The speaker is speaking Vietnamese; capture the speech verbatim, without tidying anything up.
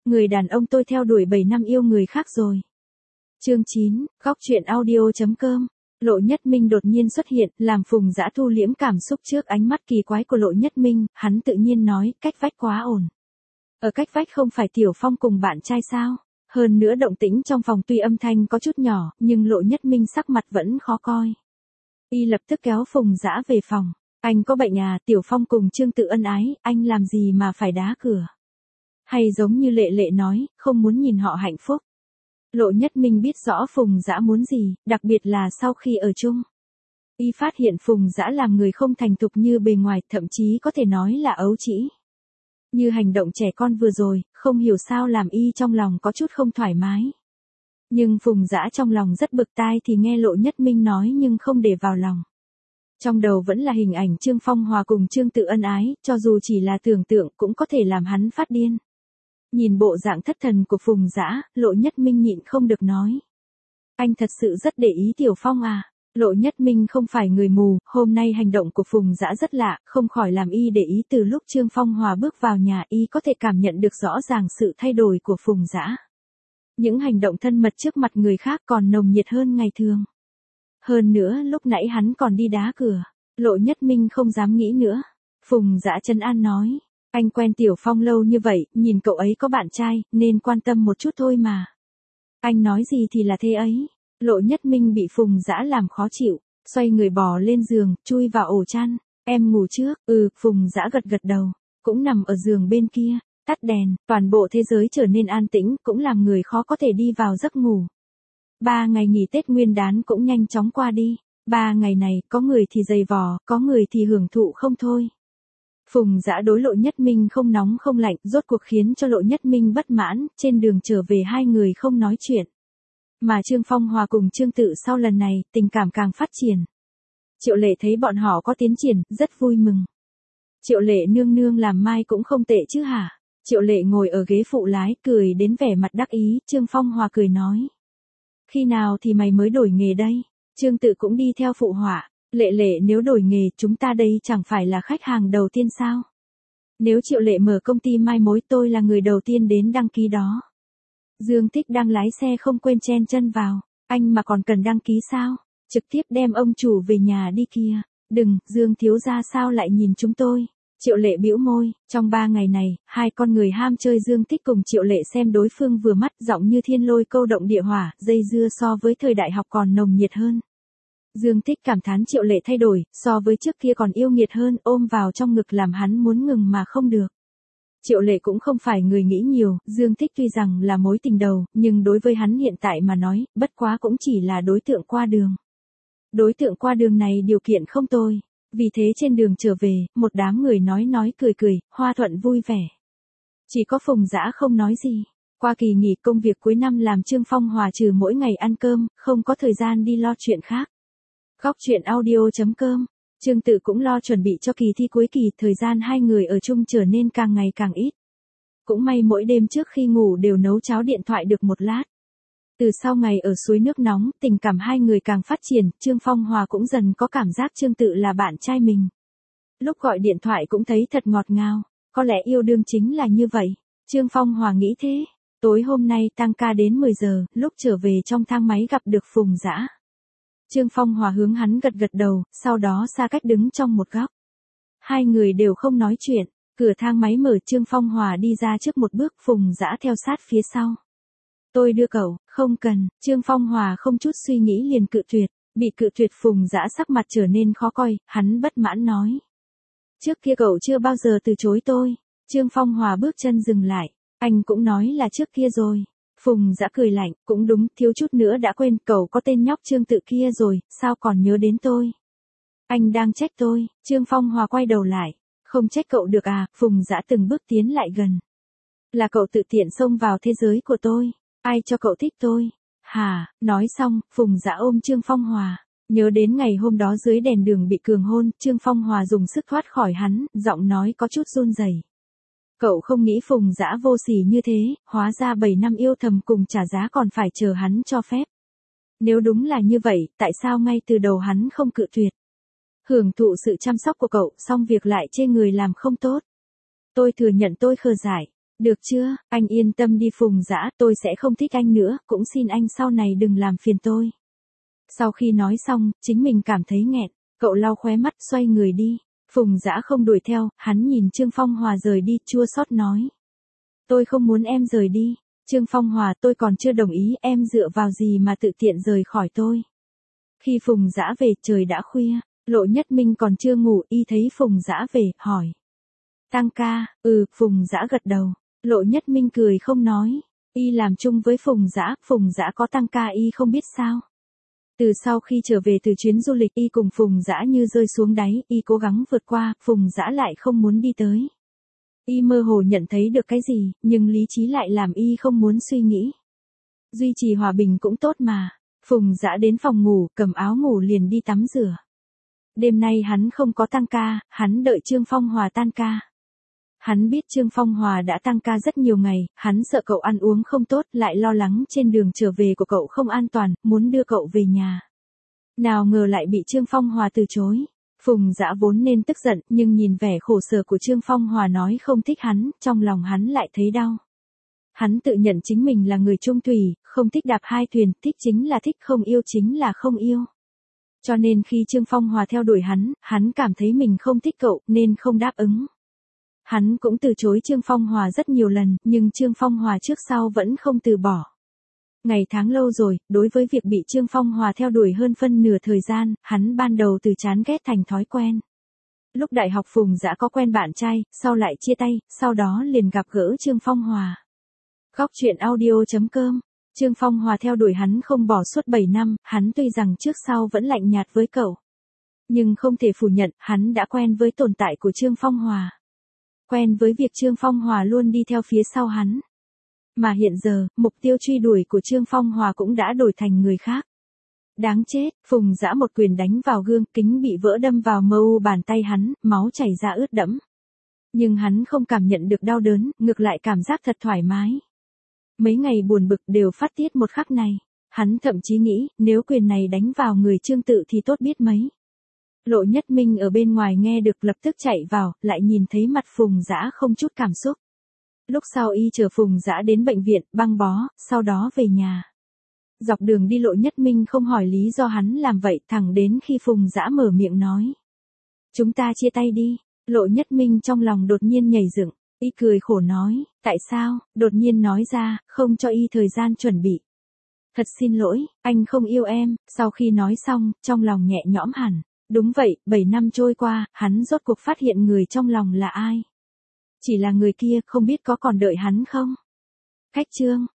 người đàn ông tôi theo đuổi bảy năm yêu người khác rồi. Chương chín, góc truyện audio.com. Lộ Nhất Minh đột nhiên xuất hiện, làm Phùng Dã thu liễm cảm xúc trước ánh mắt kỳ quái của Lộ Nhất Minh, hắn tự nhiên nói, cách vách quá ồn. Ở cách vách không phải Tiểu Phong cùng bạn trai sao? Hơn nữa động tĩnh trong phòng tuy âm thanh có chút nhỏ, nhưng Lộ Nhất Minh sắc mặt vẫn khó coi. Y lập tức kéo Phùng Dã về phòng. Anh có bệnh à? Tiểu Phong cùng Trương Tự ân ái, anh làm gì mà phải đá cửa? Hay giống như Lệ Lệ nói, không muốn nhìn họ hạnh phúc. Lộ Nhất Minh biết rõ Phùng Dã muốn gì, đặc biệt là sau khi ở chung. Y phát hiện Phùng Dã làm người không thành thục như bề ngoài, thậm chí có thể nói là ấu trĩ. Như hành động trẻ con vừa rồi, không hiểu sao làm Y trong lòng có chút không thoải mái. Nhưng Phùng Dã trong lòng rất bực tai thì nghe Lộ Nhất Minh nói nhưng không để vào lòng. Trong đầu vẫn là hình ảnh Trương Phong Hòa cùng Trương Tự ân ái, cho dù chỉ là tưởng tượng cũng có thể làm hắn phát điên. Nhìn bộ dạng thất thần của Phùng Dã, Lộ Nhất Minh nhịn không được nói. Anh thật sự rất để ý Tiểu Phong à? Lộ Nhất Minh không phải người mù, hôm nay hành động của Phùng Dã rất lạ, không khỏi làm Y để ý. Từ lúc Trương Phong Hòa bước vào nhà, Y có thể cảm nhận được rõ ràng sự thay đổi của Phùng Dã. Những hành động thân mật trước mặt người khác còn nồng nhiệt hơn ngày thường. Hơn nữa lúc nãy hắn còn đi đá cửa. Lộ Nhất Minh không dám nghĩ nữa. Phùng Dã trấn an nói. Anh quen Tiểu Phong lâu như vậy, nhìn cậu ấy có bạn trai, nên quan tâm một chút thôi mà. Anh nói gì thì là thế ấy. Lộ Nhất Minh bị Phùng Dã làm khó chịu, xoay người bò lên giường, chui vào ổ chăn. Em ngủ trước. Ừ, Phùng Dã gật gật đầu, cũng nằm ở giường bên kia, tắt đèn, toàn bộ thế giới trở nên an tĩnh, cũng làm người khó có thể đi vào giấc ngủ. Ba ngày nghỉ Tết Nguyên Đán cũng nhanh chóng qua đi. Ba ngày này, có người thì dày vò, có người thì hưởng thụ không thôi. Phùng Dã đối Lộ Nhất Minh không nóng không lạnh, rốt cuộc khiến cho Lộ Nhất Minh bất mãn, trên đường trở về hai người không nói chuyện. Mà Trương Phong Hòa cùng Trương Tự sau lần này, tình cảm càng phát triển. Triệu Lệ thấy bọn họ có tiến triển, rất vui mừng. Triệu Lệ nương nương làm mai cũng không tệ chứ hả? Triệu Lệ ngồi ở ghế phụ lái, cười đến vẻ mặt đắc ý, Trương Phong Hòa cười nói. Khi nào thì mày mới đổi nghề đây? Trương Tự cũng đi theo phụ họa. Lệ Lệ nếu đổi nghề chúng ta đây chẳng phải là khách hàng đầu tiên sao? Nếu Triệu Lệ mở công ty mai mối tôi là người đầu tiên đến đăng ký đó. Dương Tích đang lái xe không quên chen chân vào. Anh mà còn cần đăng ký sao? Trực tiếp đem ông chủ về nhà đi kia. Đừng, Dương thiếu gia sao lại nhìn chúng tôi? Triệu Lệ bĩu môi, trong ba ngày này, hai con người ham chơi Dương Tích cùng Triệu Lệ xem đối phương vừa mắt, giọng như thiên lôi câu động địa hỏa, dây dưa so với thời đại học còn nồng nhiệt hơn. Dương Tích cảm thán Triệu Lệ thay đổi, so với trước kia còn yêu nghiệt hơn, ôm vào trong ngực làm hắn muốn ngừng mà không được. Triệu Lệ cũng không phải người nghĩ nhiều, Dương Tích tuy rằng là mối tình đầu, nhưng đối với hắn hiện tại mà nói, bất quá cũng chỉ là đối tượng qua đường. Đối tượng qua đường này điều kiện không tồi. Vì thế trên đường trở về, một đám người nói nói cười cười, hòa thuận vui vẻ. Chỉ có Phùng Dã không nói gì. Qua kỳ nghỉ công việc cuối năm làm Trương Phong Hòa trừ mỗi ngày ăn cơm, không có thời gian đi lo chuyện khác. Góc truyện audio.com. Trương Tự cũng lo chuẩn bị cho kỳ thi cuối kỳ, thời gian hai người ở chung trở nên càng ngày càng ít. Cũng may mỗi đêm trước khi ngủ đều nấu cháo điện thoại được một lát. Từ sau ngày ở suối nước nóng, tình cảm hai người càng phát triển, Trương Phong Hòa cũng dần có cảm giác Trương Tự là bạn trai mình. Lúc gọi điện thoại cũng thấy thật ngọt ngào, có lẽ yêu đương chính là như vậy. Trương Phong Hòa nghĩ thế. Tối hôm nay tăng ca đến mười giờ, lúc trở về trong thang máy gặp được Phùng Dã. Trương Phong Hòa hướng hắn gật gật đầu, sau đó xa cách đứng trong một góc. Hai người đều không nói chuyện, cửa thang máy mở, Trương Phong Hòa đi ra trước một bước, Phùng Dã theo sát phía sau. Tôi đưa cậu, không cần, Trương Phong Hòa không chút suy nghĩ liền cự tuyệt, bị cự tuyệt Phùng Dã sắc mặt trở nên khó coi, hắn bất mãn nói. Trước kia cậu chưa bao giờ từ chối tôi. Trương Phong Hòa bước chân dừng lại, anh cũng nói là trước kia rồi. Phùng Dã cười lạnh, cũng đúng, thiếu chút nữa đã quên, cậu có tên nhóc Trương Tự kia rồi, sao còn nhớ đến tôi? Anh đang trách tôi. Trương Phong Hòa quay đầu lại, không trách cậu được à? Phùng Dã từng bước tiến lại gần. Là cậu tự tiện xông vào thế giới của tôi. Ai cho cậu thích tôi? Hả? Nói xong, Phùng Dã ôm Trương Phong Hòa. Nhớ đến ngày hôm đó dưới đèn đường bị cường hôn, Trương Phong Hòa dùng sức thoát khỏi hắn, giọng nói có chút run rẩy. Cậu không nghĩ Phùng Dã vô sỉ như thế, hóa ra bảy năm yêu thầm cùng trả giá còn phải chờ hắn cho phép. Nếu đúng là như vậy, tại sao ngay từ đầu hắn không cự tuyệt? Hưởng thụ sự chăm sóc của cậu, xong việc lại chê người làm không tốt. Tôi thừa nhận tôi khờ dại. Được chưa, anh yên tâm đi Phùng Dã, tôi sẽ không thích anh nữa, cũng xin anh sau này đừng làm phiền tôi. Sau khi nói xong, chính mình cảm thấy nghẹn, cậu lau khóe mắt xoay người đi. Phùng Dã không đuổi theo, hắn nhìn Trương Phong Hòa rời đi, chua xót nói. Tôi không muốn em rời đi. Trương Phong Hòa, tôi còn chưa đồng ý, em dựa vào gì mà tự tiện rời khỏi tôi. Khi Phùng Dã về, trời đã khuya, Lộ Nhất Minh còn chưa ngủ, y thấy Phùng Dã về, hỏi. Tăng ca, ừ, Phùng Dã gật đầu. Lộ Nhất Minh cười không nói. Y làm chung với Phùng Dã, Phùng Dã có tăng ca y không biết sao. Từ sau khi trở về từ chuyến du lịch y cùng Phùng Dã như rơi xuống đáy, y cố gắng vượt qua, Phùng Dã lại không muốn đi tới. Y mơ hồ nhận thấy được cái gì, nhưng lý trí lại làm y không muốn suy nghĩ. Duy trì hòa bình cũng tốt mà. Phùng Dã đến phòng ngủ, cầm áo ngủ liền đi tắm rửa. Đêm nay hắn không có tăng ca, hắn đợi Trương Phong Hòa tan ca. Hắn biết Trương Phong Hòa đã tăng ca rất nhiều ngày, hắn sợ cậu ăn uống không tốt, lại lo lắng trên đường trở về của cậu không an toàn, muốn đưa cậu về nhà. Nào ngờ lại bị Trương Phong Hòa từ chối. Phùng Dã vốn nên tức giận, nhưng nhìn vẻ khổ sở của Trương Phong Hòa nói không thích hắn, trong lòng hắn lại thấy đau. Hắn tự nhận chính mình là người trung thủy, không thích đạp hai thuyền, thích chính là thích, không yêu chính là không yêu. Cho nên khi Trương Phong Hòa theo đuổi hắn, hắn cảm thấy mình không thích cậu, nên không đáp ứng. Hắn cũng từ chối Trương Phong Hòa rất nhiều lần, nhưng Trương Phong Hòa trước sau vẫn không từ bỏ. Ngày tháng lâu rồi, đối với việc bị Trương Phong Hòa theo đuổi hơn phân nửa thời gian, hắn ban đầu từ chán ghét thành thói quen. Lúc đại học Phùng Dã có quen bạn trai, sau lại chia tay, sau đó liền gặp gỡ Trương Phong Hòa. Góc truyện audio chấm com. Trương Phong Hòa theo đuổi hắn không bỏ suốt bảy năm, hắn tuy rằng trước sau vẫn lạnh nhạt với cậu. Nhưng không thể phủ nhận, hắn đã quen với tồn tại của Trương Phong Hòa. Quen với việc Trương Phong Hòa luôn đi theo phía sau hắn. Mà hiện giờ, mục tiêu truy đuổi của Trương Phong Hòa cũng đã đổi thành người khác. Đáng chết, Phùng Dã một quyền đánh vào gương, kính bị vỡ đâm vào mờ u bàn tay hắn, máu chảy ra ướt đẫm. Nhưng hắn không cảm nhận được đau đớn, ngược lại cảm giác thật thoải mái. Mấy ngày buồn bực đều phát tiết một khắc này. Hắn thậm chí nghĩ, nếu quyền này đánh vào người Trương Tự thì tốt biết mấy. Lộ Nhất Minh ở bên ngoài nghe được lập tức chạy vào, lại nhìn thấy mặt Phùng Dã không chút cảm xúc. Lúc sau y chờ Phùng Dã đến bệnh viện, băng bó, sau đó về nhà. Dọc đường đi Lộ Nhất Minh không hỏi lý do hắn làm vậy, thẳng đến khi Phùng Dã mở miệng nói. Chúng ta chia tay đi. Lộ Nhất Minh trong lòng đột nhiên nhảy dựng, y cười khổ nói, tại sao, đột nhiên nói ra, không cho y thời gian chuẩn bị. Thật xin lỗi, anh không yêu em, sau khi nói xong, trong lòng nhẹ nhõm hẳn. Đúng vậy, bảy năm trôi qua, hắn rốt cuộc phát hiện người trong lòng là ai. Chỉ là người kia, không biết có còn đợi hắn không? Khách trương.